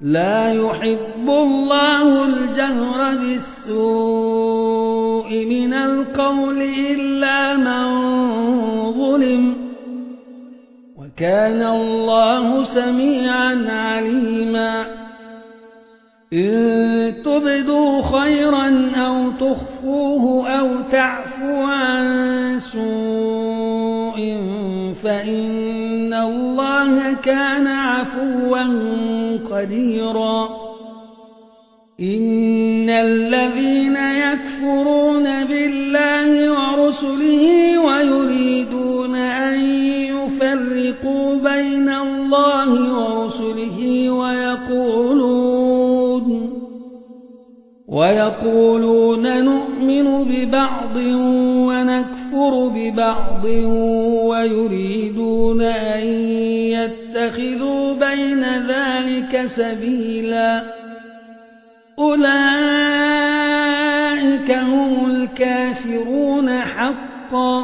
لا يحب الله الجهر بالسوء من القول إلا من ظلم وكان الله سميعا عليما إن تبدوا خيرا أو تخفوه أو تعفو عن سوء فإن الله كان عفوا قديرا إن الذين يكفرون بالله ورسله ويريدون أن يفرقوا بين الله ورسله ويقولون نؤمن ببعض ونكفر ببعض ويريدون أن يتخذوا بين ذلك سبيلا أولئك هم الكافرون حقا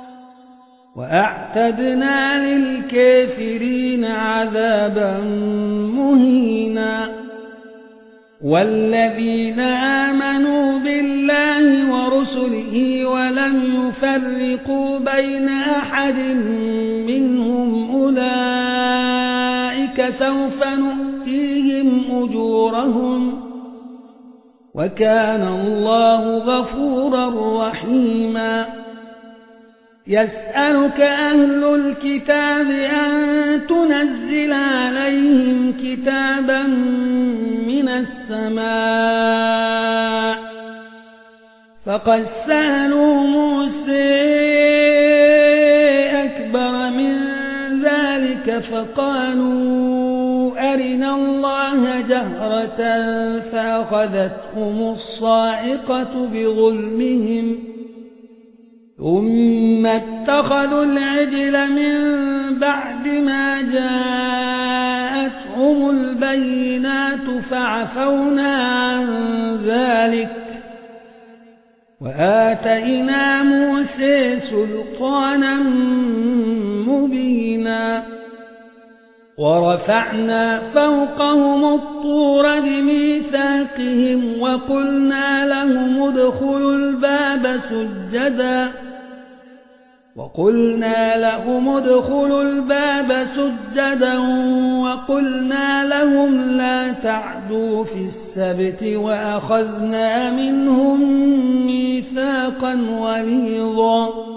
وأعتدنا للكافرين عذابا مهينا والذين آمنوا بالله ورسله ولم يفرقوا بين أحد منهم أولئك سوف نؤتيهم أجورهم وكان الله غفورا رحيما يسألك أهل الكتاب أن تنزل عليهم كتابا من السماء فقد سألوا موسى أكبر من ذلك فقالوا أرنا الله جهرة فأخذتهم الصاعقة بظلمهم ثم اتخذوا العجل من بعد ما جاءتهم البينات فعفونا عن ذلك وآتينا موسى سلطانا مبينا ورفعنا فوقهم الطور بميثاقهم وقلنا لهم ادخلوا الباب سجدا وقلنا لهم لا تعدوا في السبت وأخذنا منهم ميثاقا غليظا